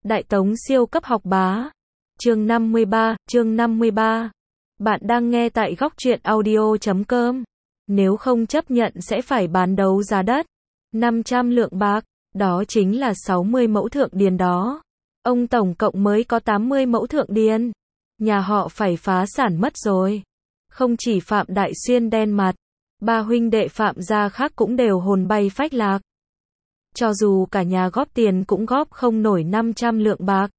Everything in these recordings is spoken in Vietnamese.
Đại Tống siêu cấp học bá. Chương 53. Bạn đang nghe tại góc truyện audio.com. Nếu không chấp nhận sẽ phải bán đấu giá đất. 500 lượng bạc, đó chính là 60 mẫu thượng điền đó. Ông tổng cộng mới có 80 mẫu thượng điền. Nhà họ phải phá sản mất rồi. Không chỉ Phạm Đại Xuyên đen mặt, ba huynh đệ Phạm gia khác cũng đều hồn bay phách lạc. Cho dù cả nhà góp tiền cũng góp không nổi 500 lượng bạc.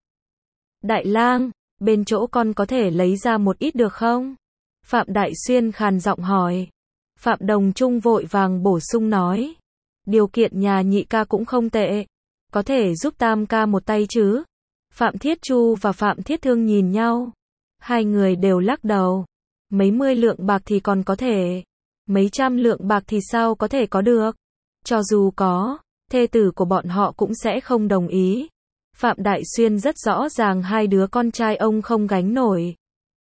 Đại lang, bên chỗ con có thể lấy ra một ít được không? Phạm Đại Xuyên khàn giọng hỏi. Phạm Đồng Trung vội vàng bổ sung nói. Điều kiện nhà nhị ca cũng không tệ. Có thể giúp tam ca một tay chứ? Phạm Thiết Chu và Phạm Thiết Thương nhìn nhau. Hai người đều lắc đầu. Mấy mươi lượng bạc thì còn có thể. Mấy trăm lượng bạc thì sao có thể có được? Cho dù có, thê tử của bọn họ cũng sẽ không đồng ý. Phạm Đại Xuyên rất rõ ràng hai đứa con trai ông không gánh nổi.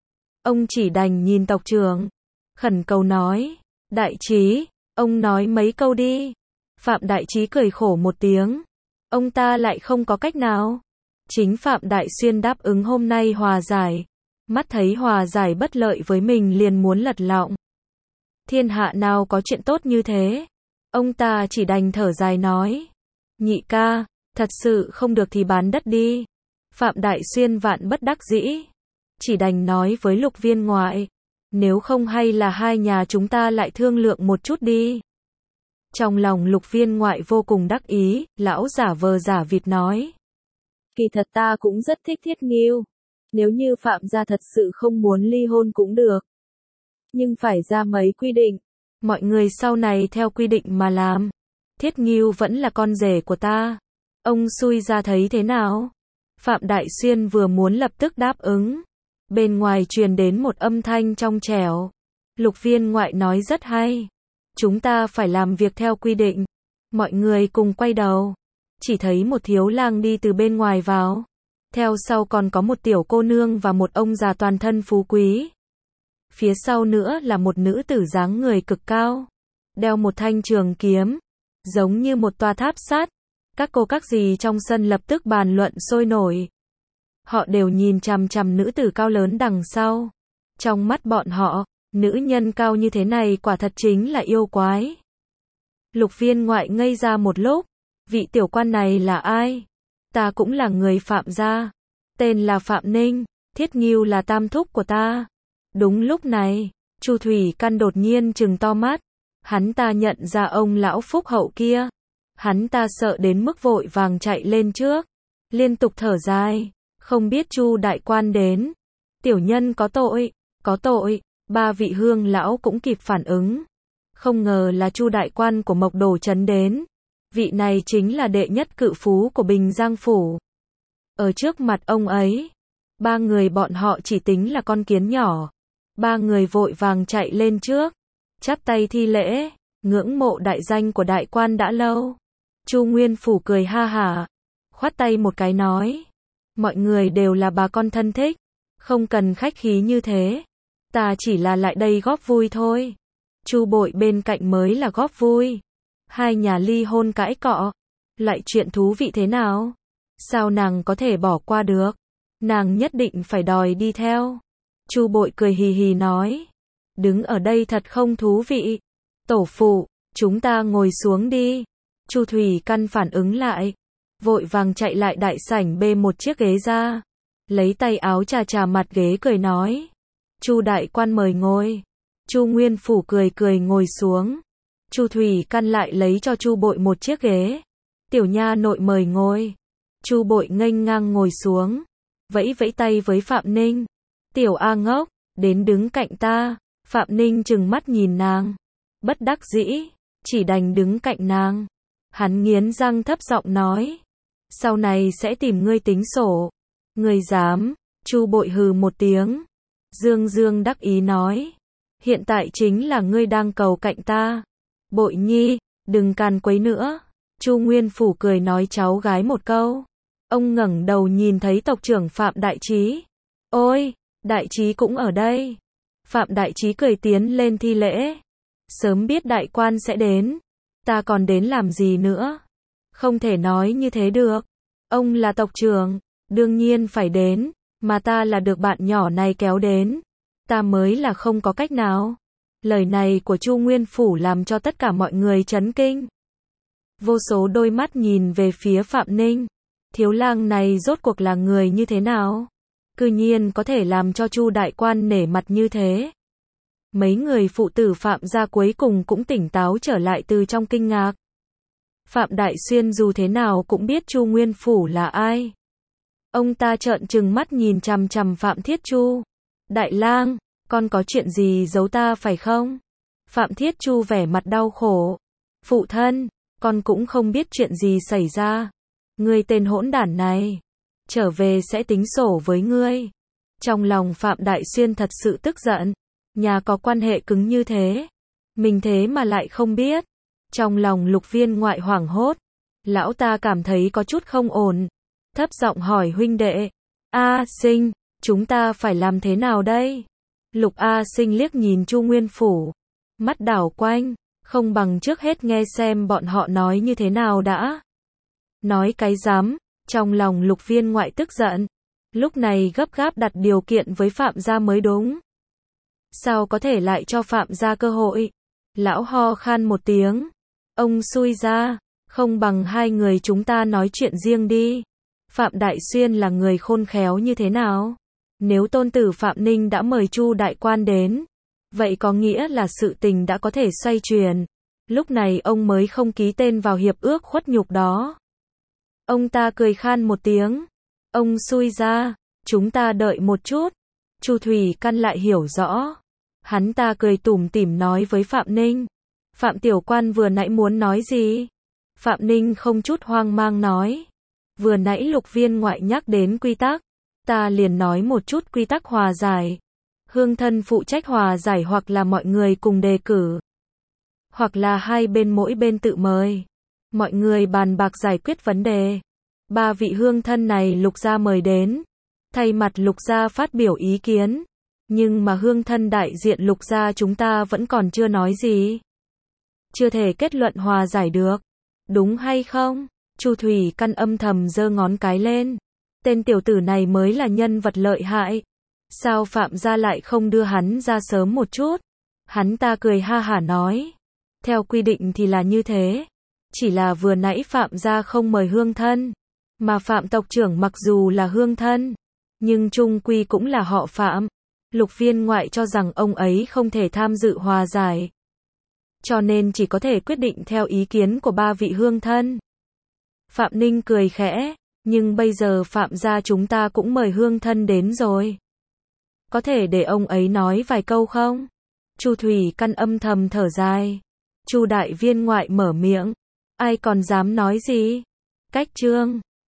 Ông chỉ đành nhìn tộc trưởng, khẩn cầu nói. Đại Trí, ông nói mấy câu đi. Phạm Đại Trí cười khổ một tiếng. Ông ta lại không có cách nào. Chính Phạm Đại Xuyên đáp ứng hôm nay hòa giải. Mắt thấy hòa giải bất lợi với mình liền muốn lật lọng. Thiên hạ nào có chuyện tốt như thế. Ông ta chỉ đành thở dài nói. Nhị ca, thật sự không được thì bán đất đi. Phạm Đại Xuyên vạn bất đắc dĩ. Chỉ đành nói với Lục Viên Ngoại. Nếu không hay là hai nhà chúng ta lại thương lượng một chút đi. Trong lòng Lục Viên Ngoại vô cùng đắc ý, lão giả vờ giả vịt nói. Kỳ thật ta cũng rất thích Thiết Nghiêu. Nếu như Phạm gia thật sự không muốn ly hôn cũng được. Nhưng phải ra mấy quy định. Mọi người sau này theo quy định mà làm. Thiết Nghiêu vẫn là con rể của ta. Ông xui ra thấy thế nào? Phạm Đại Xuyên vừa muốn lập tức đáp ứng. Bên ngoài truyền đến một âm thanh trong trẻo. Lục Viên Ngoại nói rất hay. Chúng ta phải làm việc theo quy định. Mọi người cùng quay đầu. Chỉ thấy một thiếu lang đi từ bên ngoài vào. Theo sau còn có một tiểu cô nương và một ông già toàn thân phú quý. Phía sau nữa là một nữ tử dáng người cực cao. Đeo một thanh trường kiếm. Giống như một tòa tháp sắt. Các cô các dì trong sân lập tức bàn luận sôi nổi. Họ đều nhìn chằm chằm nữ tử cao lớn đằng sau. Trong mắt bọn họ, nữ nhân cao như thế này quả thật chính là yêu quái. Lục Viên Ngoại ngây ra một lúc. Vị tiểu quan này là ai? Ta cũng là người Phạm gia. Tên là Phạm Ninh. Thiết Nghiêu là tam thúc của ta. Đúng lúc này, Chu Thủy Căn đột nhiên trừng to mắt. Hắn ta nhận ra ông lão phúc hậu kia. Hắn ta sợ đến mức vội vàng chạy lên trước. Liên tục thở dài. Không biết Chu đại quan đến. Tiểu nhân có tội. Có tội. Ba vị hương lão cũng kịp phản ứng. Không ngờ là Chu đại quan của Mộc Đồ Trấn đến. Vị này chính là đệ nhất cự phú của Bình Giang Phủ. Ở trước mặt ông ấy, ba người bọn họ chỉ tính là con kiến nhỏ. Ba người vội vàng chạy lên trước. Chắp tay thi lễ. Ngưỡng mộ đại danh của đại quan đã lâu. Chu Nguyên Phủ cười ha hả. Khoát tay một cái nói. Mọi người đều là bà con thân thích. Không cần khách khí như thế. Ta chỉ là lại đây góp vui thôi. Chu Bội bên cạnh mới là góp vui. Hai nhà ly hôn cãi cọ. Lại chuyện thú vị thế nào? Sao nàng có thể bỏ qua được? Nàng nhất định phải đòi đi theo. Chu Bội cười hì hì nói. Đứng ở đây thật không thú vị. Tổ phụ, chúng ta ngồi xuống đi. Chu Thủy Căn phản ứng lại. Vội vàng chạy lại đại sảnh bê một chiếc ghế ra. Lấy tay áo chà chà mặt ghế cười nói. Chu đại quan mời ngồi. Chu Nguyên Phủ cười cười ngồi xuống. Chu Thủy Căn lại lấy cho Chu Bội một chiếc ghế. Tiểu nha nội mời ngồi. Chu Bội nghênh ngang ngồi xuống. Vẫy vẫy tay với Phạm Ninh. Tiểu A ngốc, đến đứng cạnh ta. Phạm Ninh trừng mắt nhìn nàng. Bất đắc dĩ, chỉ đành đứng cạnh nàng. Hắn nghiến răng thấp giọng nói. Sau này sẽ tìm ngươi tính sổ. Ngươi dám? Chu Bội hừ một tiếng. Dương Dương đắc ý nói. Hiện tại chính là ngươi đang cầu cạnh ta. Bội nhi, đừng càn quấy nữa. Chu Nguyên Phủ cười nói cháu gái một câu. Ông ngẩng đầu nhìn thấy tộc trưởng Phạm Đại Trí. Ôi, Đại Trí cũng ở đây. Phạm Đại Trí cười tiến lên thi lễ. Sớm biết đại quan sẽ đến. Ta còn đến làm gì nữa? Không thể nói như thế được. Ông là tộc trưởng. Đương nhiên phải đến, mà ta là được bạn nhỏ này kéo đến. Ta mới là không có cách nào. Lời này của Chu Nguyên Phủ làm cho tất cả mọi người chấn kinh. Vô số đôi mắt nhìn về phía Phạm Ninh. Thiếu lang này rốt cuộc là người như thế nào? Cư nhiên có thể làm cho Chu đại quan nể mặt như thế. Mấy người phụ tử Phạm gia cuối cùng cũng tỉnh táo trở lại từ trong kinh ngạc. Phạm Đại Xuyên dù thế nào cũng biết Chu Nguyên Phủ là ai. Ông ta trợn trừng mắt nhìn chằm chằm Phạm Thiết Chu. Đại lang, con có chuyện gì giấu ta phải không? Phạm Thiết Chu vẻ mặt đau khổ. Phụ thân, con cũng không biết chuyện gì xảy ra. Ngươi tên hỗn đản này, trở về sẽ tính sổ với ngươi. Trong lòng Phạm Đại Xuyên thật sự tức giận. Nhà có quan hệ cứng như thế, mình thế mà lại không biết. Trong lòng Lục Viên Ngoại hoảng hốt. Lão ta cảm thấy có chút không ổn. Thấp giọng hỏi huynh đệ. A Sinh, chúng ta phải làm thế nào đây? Lục A Sinh liếc nhìn Chu Nguyên Phủ. Mắt đảo quanh. Không bằng trước hết nghe xem bọn họ nói như thế nào đã. Nói cái dám. Trong lòng Lục Viên Ngoại tức giận. Lúc này gấp gáp đặt điều kiện với Phạm gia mới đúng. Sao có thể lại cho Phạm gia cơ hội? Lão ho khan một tiếng. Ông xui ra. Không bằng hai người chúng ta nói chuyện riêng đi. Phạm Đại Xuyên là người khôn khéo như thế nào? Nếu tôn tử Phạm Ninh đã mời Chu đại quan đến, vậy có nghĩa là sự tình đã có thể xoay chuyển. Lúc này ông mới không ký tên vào hiệp ước khuất nhục đó. Ông ta cười khan một tiếng. Ông xui ra. Chúng ta đợi một chút. Chu Thủy Căn lại hiểu rõ. Hắn ta cười tủm tỉm nói với Phạm Ninh. Phạm tiểu quan vừa nãy muốn nói gì? Phạm Ninh không chút hoang mang nói. Vừa nãy Lục Viên Ngoại nhắc đến quy tắc. Ta liền nói một chút quy tắc hòa giải. Hương thân phụ trách hòa giải hoặc là mọi người cùng đề cử. Hoặc là hai bên mỗi bên tự mời. Mọi người bàn bạc giải quyết vấn đề. 3 vị hương thân này Lục gia mời đến. Thay mặt Lục gia phát biểu ý kiến. Nhưng mà hương thân đại diện Lục gia chúng ta vẫn còn chưa nói gì. Chưa thể kết luận hòa giải được. Đúng hay không? Chu Thủy Căn âm thầm giơ ngón cái lên. Tên tiểu tử này mới là nhân vật lợi hại. Sao Phạm gia lại không đưa hắn ra sớm một chút? Hắn ta cười ha hả nói. Theo quy định thì là như thế. Chỉ là vừa nãy Phạm gia không mời hương thân. Mà Phạm tộc trưởng mặc dù là hương thân, nhưng chung quy cũng là họ Phạm. Lục Viên Ngoại cho rằng ông ấy không thể tham dự hòa giải. Cho nên chỉ có thể quyết định theo ý kiến của 3 vị hương thân. Phạm Ninh cười khẽ. Nhưng bây giờ Phạm gia chúng ta cũng mời hương thân đến rồi. Có thể để ông ấy nói vài câu không? Chu Thủy Căn âm thầm thở dài. Chu Đại Viên Ngoại mở miệng. Ai còn dám nói gì? Cách chương